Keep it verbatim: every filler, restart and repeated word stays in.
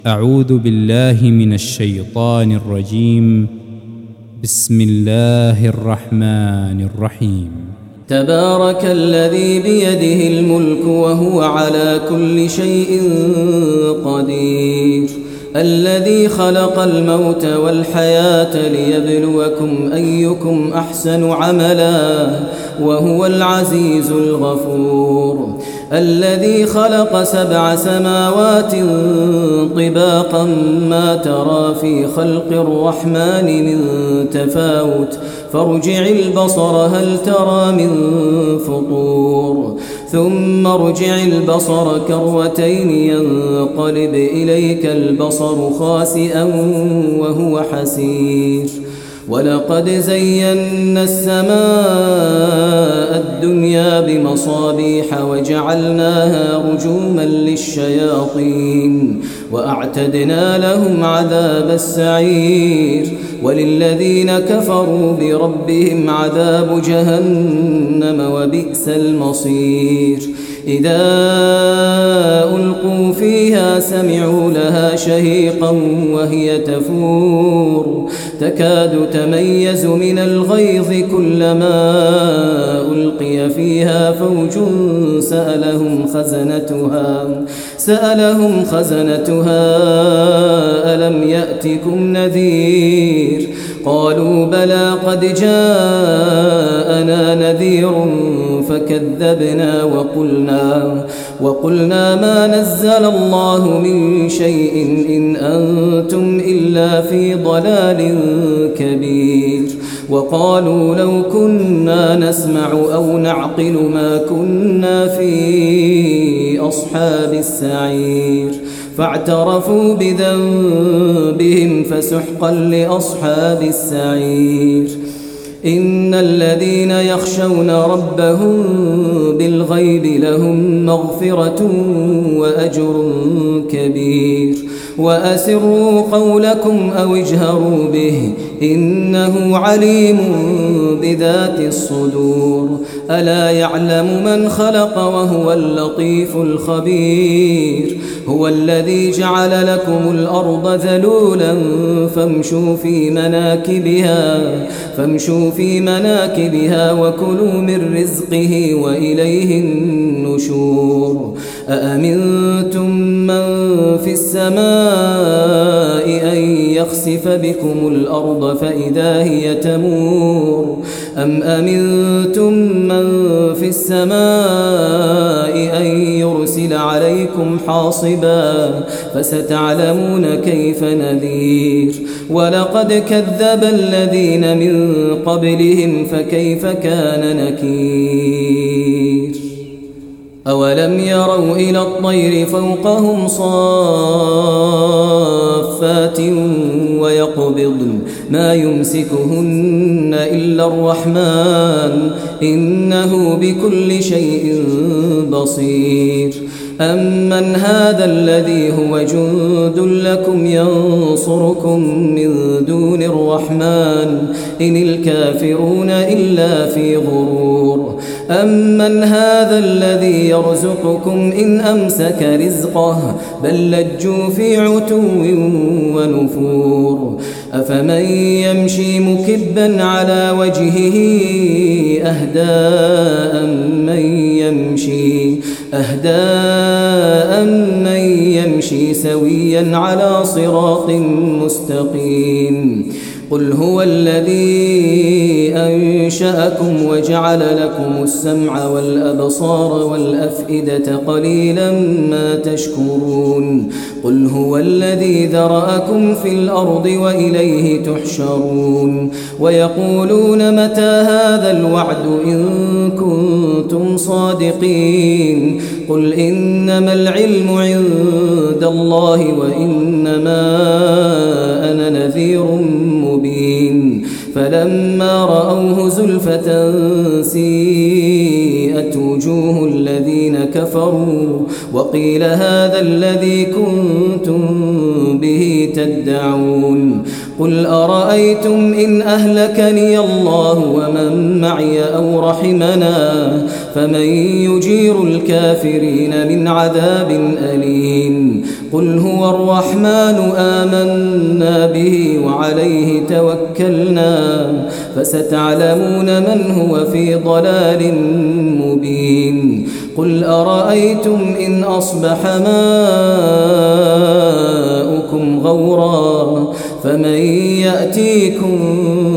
أعوذ بالله من الشيطان الرجيم. بسم الله الرحمن الرحيم. تبارك الذي بيده الملك وهو على كل شيء قدير، الذي خلق الموت والحياة ليبلوكم أيكم أحسن عملا وهو العزيز الغفور، الذي خلق سبع سماوات طباقا ما ترى في خلق الرحمن من تفاوت فارجع البصر هل ترى من فطور، ثم ارجع البصر كرتين ينقلب إليك البصر خاسئا وهو حسير، ولقد زينا السماء الدنيا بمصابيح وجعلناها رجوما للشياطين وأعتدنا لهم عذاب السعير، وللذين كفروا بربهم عذاب جهنم وبئس المصير. إذا ألقوا فيها سمعوا لها شهيقا وهي تفور تكاد تميز من الغيظ كلما ألقي فيها فوج سألهم خزنتها سألهم خزنتها ألم يأتكم نذير؟ قالوا بلى قد جاءنا نذير فكذبنا وقلنا وقلنا ما نزل الله من شيء إن أنتم إلا في ضلال كبير، وقالوا لو كنا نسمع أو نعقل ما كنا في أصحاب السعير، فاعترفوا بذنبهم فسحقا لأصحاب السعير. إن الذين يخشون ربهم بالغيب لهم مغفرة وأجر كبير، وأسروا قولكم أو اجهروا به إنه عليم بذات الصدور، ألا يعلم من خلق وهو اللطيف الخبير. هو الذي جعل لكم الأرض ذلولا فامشوا في مناكبها فامشوا في مناكبها وكلوا من رزقه وإليه النشور. أأمنتم من في السماء أن يخسف بكم الأرض فإذا هي تمور، أم أمنتم من في السماء أن يرسل عليكم حاصبا فستعلمون كيف نذير. ولقد كذب الذين من قبلهم فكيف كان نكير. أولم يروا إلى الطير فوقهم صافات ويقبضن ما يمسكهن إلا الرحمن إنه بكل شيء بصير. أمن هذا الذي هو جند لكم ينصركم من دون الرحمن إن الكافرون إلا في غرور. أمن هذا الذي يرزقكم إن أمسك رزقه بل لجوا في عتو ونفور. أفمن يمشي مكبا على وجهه أهدى من يمشي أهدى من يمشي سويا على صراط مستقيم. قل هو الذي أنشأكم وجعل لكم السمع والأبصار والأفئدة قليلا ما تشكرون. قل هو الذي ذرأكم في الأرض وإليه تحشرون. ويقولون متى هذا الوعد إن كنتم صادقين. قل إنما العلم عند الله وإنما أنا نذير مبين. فلما رأوه زلفة سيئت وجوه الذين كفروا وقيل هذا الذي كنتم به تدعون. قل أرأيتم إن أهلكني الله ومن معي أو رحمنا فمن يجير الكافرين من عذاب أليم قل هو الرحمن آمنا به وعليه توكلنا فستعلمون من هو في ضلال مبين قل أرأيتم إن أصبح ماؤكم غورا فمن يأتيكم